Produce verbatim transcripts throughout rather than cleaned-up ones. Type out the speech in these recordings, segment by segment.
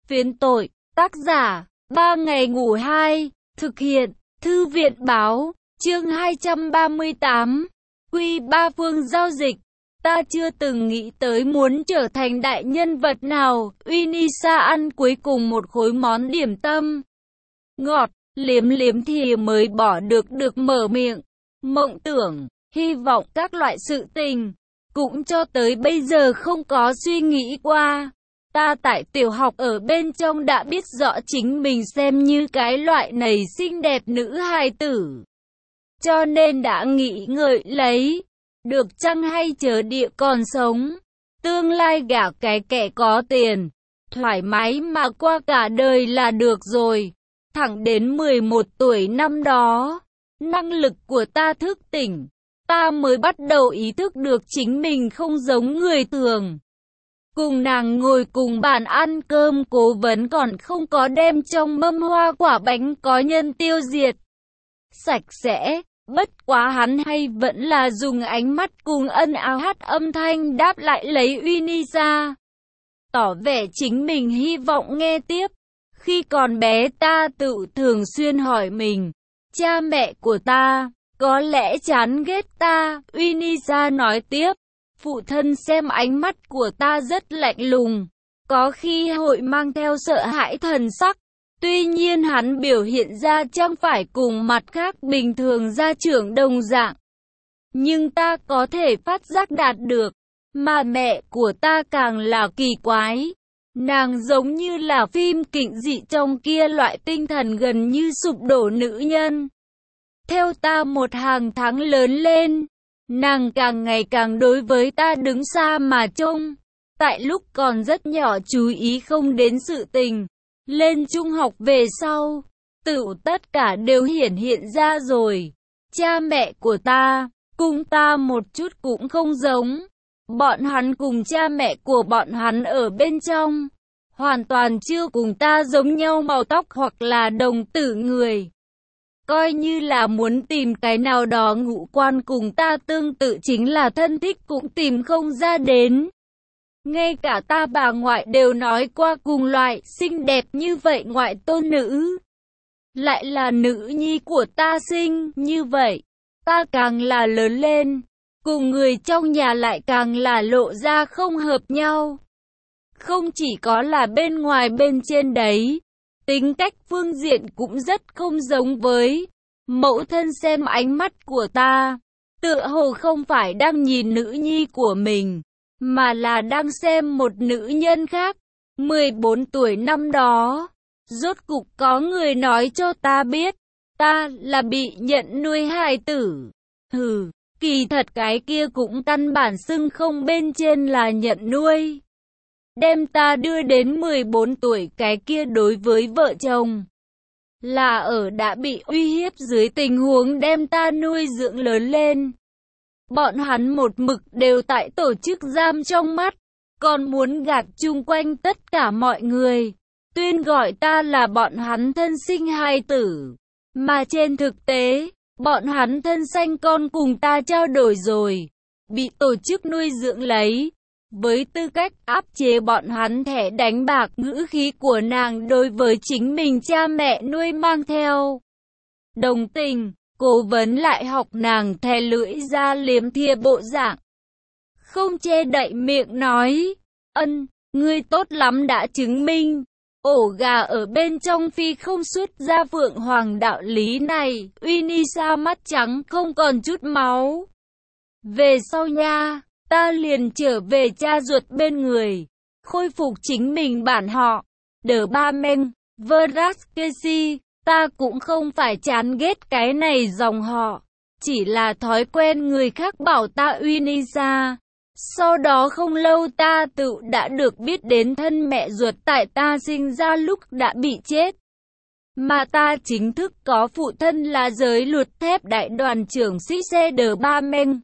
Phiến tội, tác giả, ba ngày ngủ hai, thực hiện, Thư viện Báo, chương hai trăm ba mươi tám, Quy ba phương giao dịch. Ta chưa từng nghĩ tới muốn trở thành đại nhân vật nào. Unisa ăn cuối cùng một khối món điểm tâm ngọt, liếm liếm thì mới bỏ được được mở miệng. Mộng tưởng, hy vọng các loại sự tình, cũng cho tới bây giờ không có suy nghĩ qua. Ta tại tiểu học ở bên trong đã biết rõ chính mình xem như cái loại này xinh đẹp nữ hài tử. Cho nên đã nghĩ ngợi lấy, được chăng hay chờ địa còn sống, tương lai gả cái kẻ có tiền, thoải mái mà qua cả đời là được rồi. Thẳng đến mười một tuổi năm đó, năng lực của ta thức tỉnh, ta mới bắt đầu ý thức được chính mình không giống người thường. Cùng nàng ngồi cùng bàn ăn cơm, Cố Vấn còn không có đem trong mâm hoa quả bánh có nhân tiêu diệt sạch sẽ. Bất quá hắn hay vẫn là dùng ánh mắt cùng ân áo hát âm thanh đáp lại lấy Unisa, tỏ vẻ chính mình hy vọng nghe tiếp. Khi còn bé ta tự thường xuyên hỏi mình, cha mẹ của ta có lẽ chán ghét ta. Unisa nói tiếp, phụ thân xem ánh mắt của ta rất lạnh lùng, có khi hội mang theo sợ hãi thần sắc. Tuy nhiên hắn biểu hiện ra chẳng phải cùng mặt khác bình thường gia trưởng đồng dạng. Nhưng ta có thể phát giác đạt được, mà mẹ của ta càng là kỳ quái. Nàng giống như là phim kịch dị trong kia loại tinh thần gần như sụp đổ nữ nhân. Theo ta một hàng tháng lớn lên, nàng càng ngày càng đối với ta đứng xa mà trông. Tại lúc còn rất nhỏ chú ý không đến sự tình. Lên trung học về sau, tự tất cả đều hiển hiện ra rồi. Cha mẹ của ta, cùng ta một chút cũng không giống. Bọn hắn cùng cha mẹ của bọn hắn ở bên trong, hoàn toàn chưa cùng ta giống nhau màu tóc hoặc là đồng tử người. Coi như là muốn tìm cái nào đó ngũ quan cùng ta tương tự chính là thân thích cũng tìm không ra đến. Ngay cả ta bà ngoại đều nói qua cùng loại xinh đẹp như vậy ngoại tôn nữ, lại là nữ nhi của ta sinh như vậy. Ta càng là lớn lên, cùng người trong nhà lại càng là lộ ra không hợp nhau. Không chỉ có là bên ngoài bên trên đấy, tính cách phương diện cũng rất không giống với mẫu thân. Xem ánh mắt của ta, tựa hồ không phải đang nhìn nữ nhi của mình, mà là đang xem một nữ nhân khác. mười bốn tuổi năm đó, rốt cục có người nói cho ta biết, ta là bị nhận nuôi hài tử. Hừ, kỳ thật cái kia cũng căn bản xưng không bên trên là nhận nuôi. Đem ta đưa đến mười bốn tuổi cái kia đối với vợ chồng, là ở đã bị uy hiếp dưới tình huống đem ta nuôi dưỡng lớn lên. Bọn hắn một mực đều tại tổ chức giam trong mắt, còn muốn gạt chung quanh tất cả mọi người, tuyên gọi ta là bọn hắn thân sinh hài tử. Mà trên thực tế, bọn hắn thân sanh con cùng ta trao đổi rồi, bị tổ chức nuôi dưỡng lấy. Với tư cách áp chế bọn hắn thẻ đánh bạc, ngữ khí của nàng đối với chính mình cha mẹ nuôi mang theo đồng tình. Cố Vấn lại học nàng thè lưỡi ra liếm thìa bộ dạng, không che đậy miệng nói, ân, ngươi tốt lắm đã chứng minh ổ gà ở bên trong phi không xuất ra phượng hoàng đạo lý này. Unisa mắt trắng không còn chút máu. Về sau nha, ta liền trở về cha ruột bên người, khôi phục chính mình bản họ, đờ ba men, Vraskesi. Ta cũng không phải chán ghét cái này dòng họ, chỉ là thói quen người khác bảo ta Unisa. Sau đó không lâu ta tự đã được biết đến thân mẹ ruột tại ta sinh ra lúc đã bị chết. Mà ta chính thức có phụ thân là giới luật thép đại đoàn trưởng sĩ xe đờ ba men.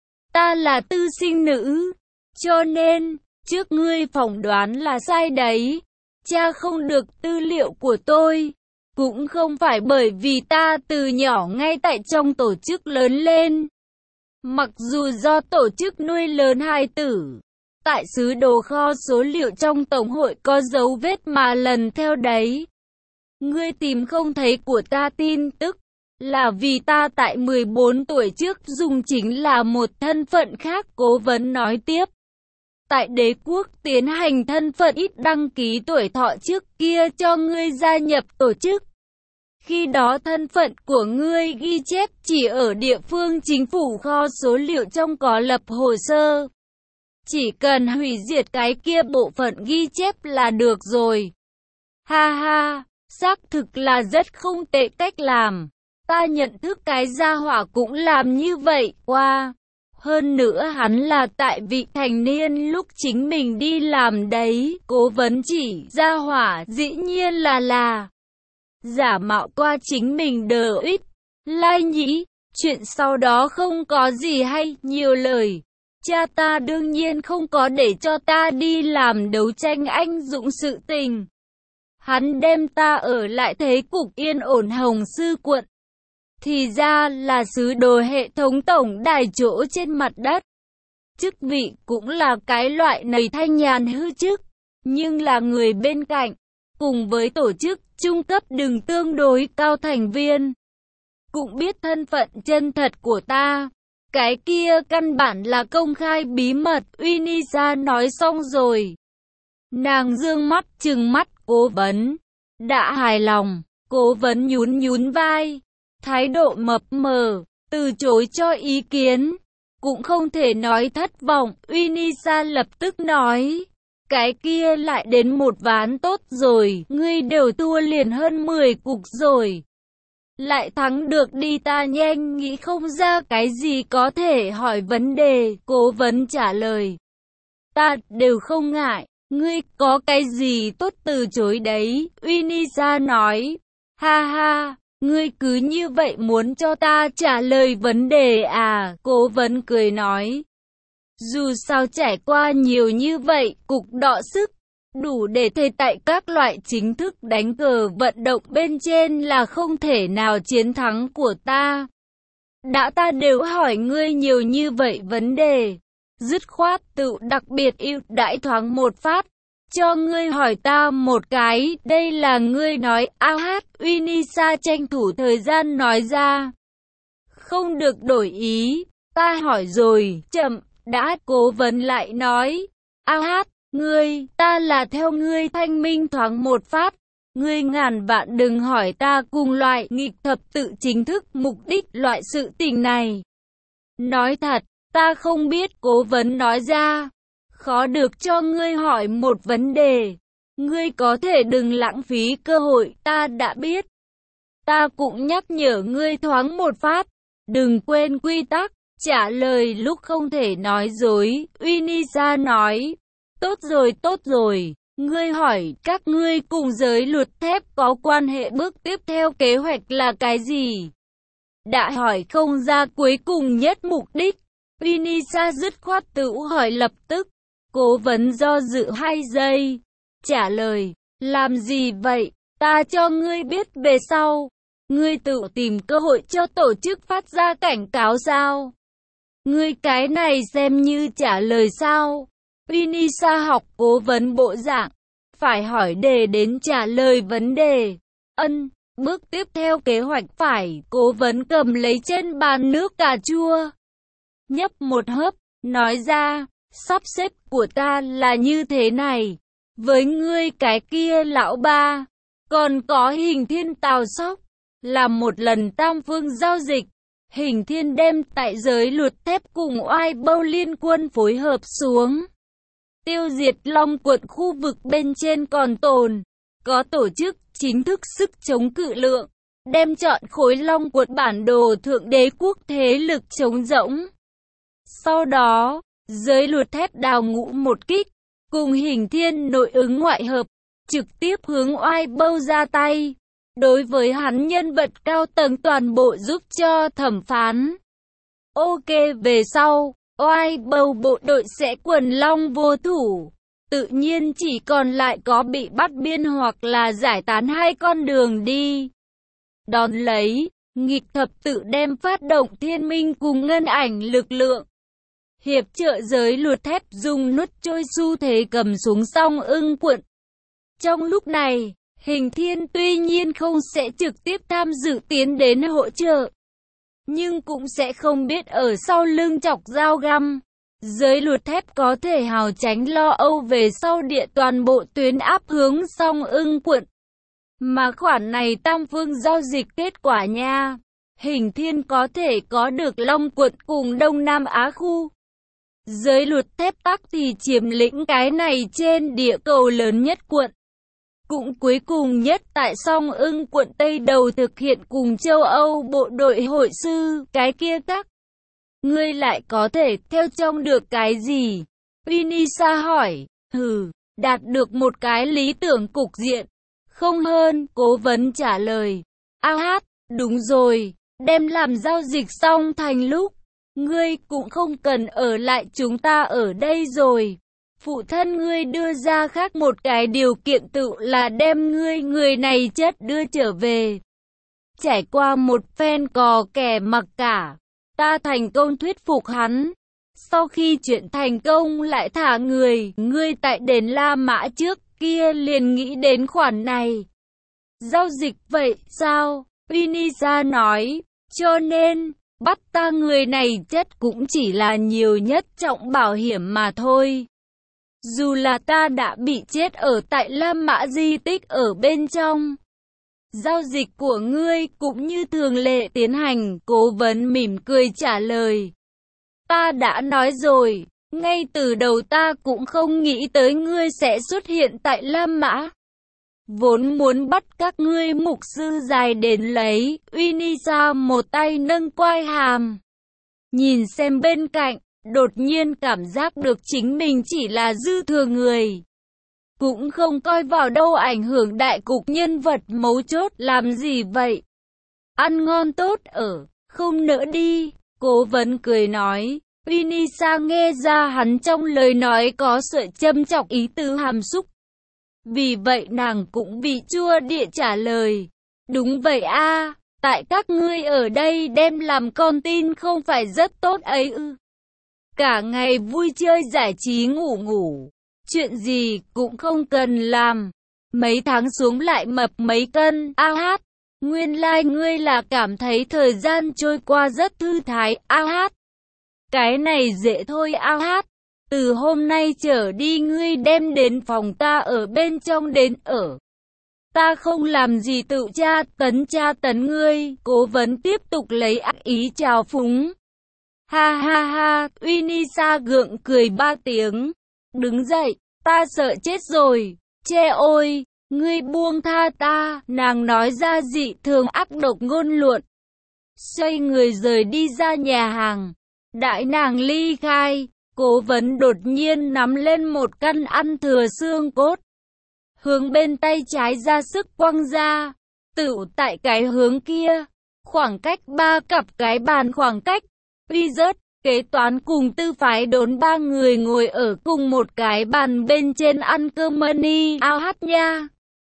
Ta là tư sinh nữ, cho nên, trước ngươi phỏng đoán là sai đấy. Cha không được tư liệu của tôi. Cũng không phải bởi vì ta từ nhỏ ngay tại trong tổ chức lớn lên. Mặc dù do tổ chức nuôi lớn hài tử, Tại sứ đồ kho số liệu trong Tổng hội có dấu vết mà lần theo đấy. Ngươi tìm không thấy của ta tin tức, là vì ta tại mười bốn tuổi trước dùng chính là một thân phận khác, cố vấn nói tiếp. Tại đế quốc tiến hành thân phận ít đăng ký tuổi thọ trước kia cho ngươi gia nhập tổ chức. Khi đó thân phận của ngươi ghi chép chỉ ở địa phương chính phủ kho số liệu trong có lập hồ sơ. Chỉ cần hủy diệt cái kia bộ phận ghi chép là được rồi. Ha ha, xác thực là rất không tệ cách làm. Ta nhận thức cái gia hỏa cũng làm như vậy qua. Hơn nữa hắn là tại vị thành niên lúc chính mình đi làm đấy. Cố vấn chỉ gia hỏa dĩ nhiên là là giả mạo qua chính mình đờ ít. Lai nhĩ, chuyện sau đó không có gì hay nhiều lời. Cha ta đương nhiên không có để cho ta đi làm đấu tranh anh dũng sự tình. Hắn đem ta ở lại thế cục yên ổn Hồng Sư quận. Thì ra là sứ đồ hệ thống tổng đài chỗ trên mặt đất. Chức vị cũng là cái loại này thanh nhàn hư chức, nhưng là người bên cạnh, cùng với tổ chức trung cấp đừng tương đối cao thành viên. Cũng biết thân phận chân thật của ta. Cái kia căn bản là công khai bí mật, Unisa nói xong rồi. Nàng dương mắt trừng mắt cố vấn. Đã hài lòng, cố vấn nhún nhún vai. Thái độ mập mờ, từ chối cho ý kiến. Cũng không thể nói thất vọng, Unisa lập tức nói. Cái kia lại đến một ván tốt rồi, ngươi đều thua liền hơn mười cục rồi. Lại thắng được đi, ta nhanh nghĩ không ra cái gì có thể hỏi vấn đề, cố vấn trả lời. Ta đều không ngại, ngươi có cái gì tốt từ chối đấy, Unisa nói. Ha ha, ngươi cứ như vậy muốn cho ta trả lời vấn đề à, cố vấn cười nói. Dù sao trải qua nhiều như vậy, cục đọ sức, đủ để thề tại các loại chính thức đánh cờ vận động bên trên là không thể nào chiến thắng của ta. Đã ta đều hỏi ngươi nhiều như vậy vấn đề, dứt khoát tự đặc biệt ưu đãi thoáng một phát, cho ngươi hỏi ta một cái, đây là ngươi nói, a hát, Unisa tranh thủ thời gian nói ra. Không được đổi ý, ta hỏi rồi, chậm, đã, cố vấn lại nói, a hát. Ngươi, ta là theo ngươi thanh minh thoáng một phát. Ngươi ngàn vạn đừng hỏi ta cùng loại nghịch thập tự chính thức mục đích loại sự tình này. Nói thật, ta không biết, cố vấn nói ra. Khó được cho ngươi hỏi một vấn đề. Ngươi có thể đừng lãng phí cơ hội, ta đã biết. Ta cũng nhắc nhở ngươi thoáng một phát. Đừng quên quy tắc, trả lời lúc không thể nói dối, Unisa nói. Tốt rồi, tốt rồi, ngươi hỏi các ngươi cùng giới luật thép có quan hệ, bước tiếp theo kế hoạch là cái gì? Đã hỏi không ra cuối cùng nhất mục đích, Unisa dứt khoát tự hỏi lập tức, cố vấn do dự hai giây, trả lời, làm gì vậy, ta cho ngươi biết về sau, ngươi tự tìm cơ hội cho tổ chức phát ra cảnh cáo sao? Ngươi cái này xem như trả lời sao? Unisa học cố vấn bộ dạng, phải hỏi đề đến trả lời vấn đề. Ân, bước tiếp theo kế hoạch phải, cố vấn cầm lấy trên bàn nước cà chua. Nhấp một hớp, nói ra, sắp xếp của ta là như thế này. Với ngươi cái kia lão ba, còn có Hình Thiên Tào Sóc, là một lần tam phương giao dịch. Hình Thiên đem tại giới luật thép cùng oai bâu liên quân phối hợp xuống. Tiêu diệt Long quận khu vực bên trên còn tồn, có tổ chức chính thức sức chống cự lượng, đem chọn khối Long quận bản đồ thượng đế quốc thế lực chống rỗng. Sau đó, giới luật thép đào ngũ một kích, cùng Hình Thiên nội ứng ngoại hợp, trực tiếp hướng oai bâu ra tay. Đối với hắn nhân vật cao tầng toàn bộ giúp cho thẩm phán. Ok, về sau, oai bâu bộ đội sẽ quần long vô thủ. Tự nhiên chỉ còn lại có bị bắt biên hoặc là giải tán hai con đường đi. Đón lấy, nghịch thập tự đem phát động thiên minh cùng ngân ảnh lực lượng. hiệp trợ giới luật thép dùng nút trôi xu thế cầm xuống song ưng quận. Trong lúc này, Hình Thiên tuy nhiên không sẽ trực tiếp tham dự tiến đến hỗ trợ, nhưng cũng sẽ không biết ở sau lưng chọc dao găm. Giới luật thép có thể hào tránh lo âu về sau địa toàn bộ tuyến áp hướng song ưng quận. Mà khoản này tam phương giao dịch kết quả nha. Hình Thiên có thể có được Long quận cùng Đông Nam Á khu. Giới luật thép tắc thì chiếm lĩnh cái này trên địa cầu lớn nhất quận. Cũng cuối cùng nhất tại song ưng quận Tây đầu thực hiện cùng châu Âu bộ đội hội sư, cái kia các. Ngươi lại có thể theo trông được cái gì? Vinisa hỏi. Hừ, đạt được một cái lý tưởng cục diện. Không hơn, cố vấn trả lời. A hát, đúng rồi, đem làm giao dịch xong thành lúc. Ngươi cũng không cần ở lại chúng ta ở đây rồi. Phụ thân ngươi đưa ra khác một cái điều kiện tự là đem ngươi người này chất đưa trở về. Trải qua một phen cò kẻ mặc cả, ta thành công thuyết phục hắn. Sau khi chuyện thành công lại thả người, ngươi tại đền La Mã trước kia liền nghĩ đến khoản này. Giao dịch vậy sao? Vinisa nói, cho nên, bắt ta người này chất cũng chỉ là nhiều nhất trọng bảo hiểm mà thôi. Dù là ta đã bị chết ở tại La Mã di tích ở bên trong. Giao dịch của ngươi cũng như thường lệ tiến hành, cố vấn mỉm cười trả lời. Ta đã nói rồi, ngay từ đầu ta cũng không nghĩ tới ngươi sẽ xuất hiện tại La Mã. Vốn muốn bắt các ngươi mục sư dài đến lấy, Vinisa một tay nâng quai hàm. Nhìn xem bên cạnh, đột nhiên cảm giác được chính mình chỉ là dư thừa người. Cũng không coi vào đâu ảnh hưởng đại cục nhân vật mấu chốt làm gì vậy. Ăn ngon tốt ở, không nỡ đi, cố vấn cười nói. Vinisa nghe ra hắn trong lời nói có sợi châm chọc ý tứ hàm xúc. Vì vậy nàng cũng bị chua địa trả lời. Đúng vậy a, tại các ngươi ở đây đem làm con tin không phải rất tốt ấy ư. Cả ngày vui chơi giải trí ngủ ngủ. Chuyện gì cũng không cần làm. Mấy tháng xuống lại mập mấy cân. A hát, nguyên lai like ngươi là cảm thấy thời gian trôi qua rất thư thái. A hát, cái này dễ thôi. A hát, từ hôm nay trở đi ngươi đem đến phòng ta ở bên trong đến ở. Ta không làm gì tự tra tấn tra tấn ngươi. Cố vấn tiếp tục lấy ác ý chào phúng. Ha ha ha, Vinisa gượng cười ba tiếng. Đứng dậy, ta sợ chết rồi. Che ôi, ngươi buông tha ta. Nàng nói ra dị thường ác độc ngôn luận. Xoay người rời đi ra nhà hàng. Đại nàng ly khai, cố vấn đột nhiên nắm lên một căn ăn thừa xương cốt. Hướng bên tay trái ra sức quăng ra. Tựu tại cái hướng kia. Khoảng cách ba cặp cái bàn khoảng cách. Wizard, kế toán cùng tư phái đốn ba người ngồi ở cùng một cái bàn bên trên ăn cơm money. Ao hát nha.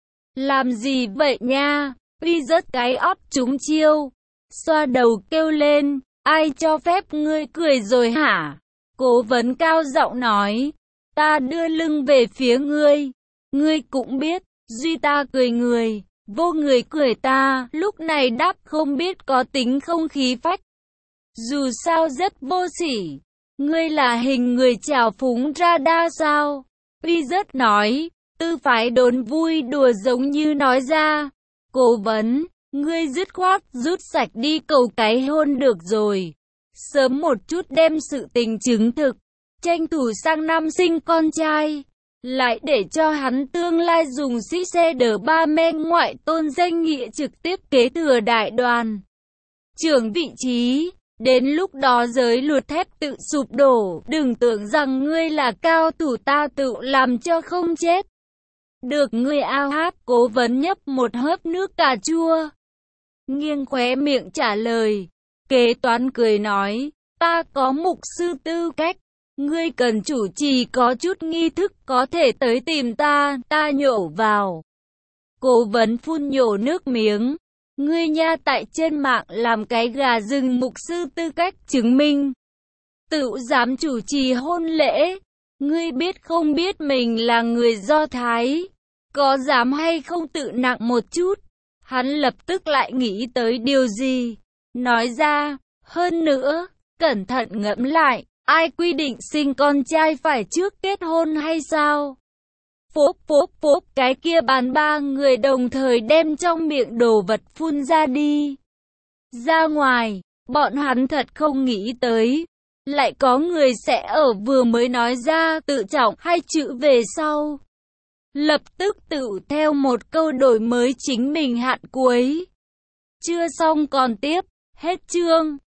Làm gì vậy nha? Wizard cái ót trúng chiêu. Xoa đầu kêu lên. Ai cho phép ngươi cười rồi hả? Cố vấn cao giọng nói. Ta đưa lưng về phía ngươi. Ngươi cũng biết, duy ta cười người, vô người cười ta. Lúc này đáp không biết có tính không khí phách. Dù sao rất vô sỉ. Ngươi là hình người trào phúng radar sao? Wizard nói. Tư phái đốn vui đùa giống như nói ra. Cố vấn, ngươi dứt khoát rút sạch đi cầu cái hôn được rồi. Sớm một chút đem sự tình chứng thực. Tranh thủ sang năm sinh con trai. Lại để cho hắn tương lai dùng sĩ xe đờ ba men ngoại tôn danh nghĩa trực tiếp kế thừa đại đoàn trưởng vị trí. Đến lúc đó giới luật thép tự sụp đổ. Đừng tưởng rằng ngươi là cao thủ ta tự làm cho không chết. Được ngươi ao hát. Cố vấn nhấp một hớp nước cà chua. Nghiêng khóe miệng trả lời. Kế toán cười nói. Ta có mục sư tư cách. Ngươi cần chủ trì có chút nghi thức có thể tới tìm ta, ta nhổ vào. Cố vấn phun nhổ nước miếng. Ngươi nha tại trên mạng làm cái gà rừng mục sư tư cách chứng minh. Tựu dám chủ trì hôn lễ. Ngươi biết không biết mình là người Do Thái? Có dám hay không tự nặng một chút? Hắn lập tức lại nghĩ tới điều gì? Nói ra, hơn nữa, cẩn thận ngẫm lại, ai quy định sinh con trai phải trước kết hôn hay sao? Phốp phốp phốp, cái kia bàn ba người đồng thời đem trong miệng đồ vật phun ra đi. Ra ngoài, bọn hắn thật không nghĩ tới. Lại có người sẽ ở vừa mới nói ra tự trọng hai chữ về sau. Lập tức tự theo một câu đổi mới chính mình hạn cuối. Chưa xong còn tiếp, hết chương.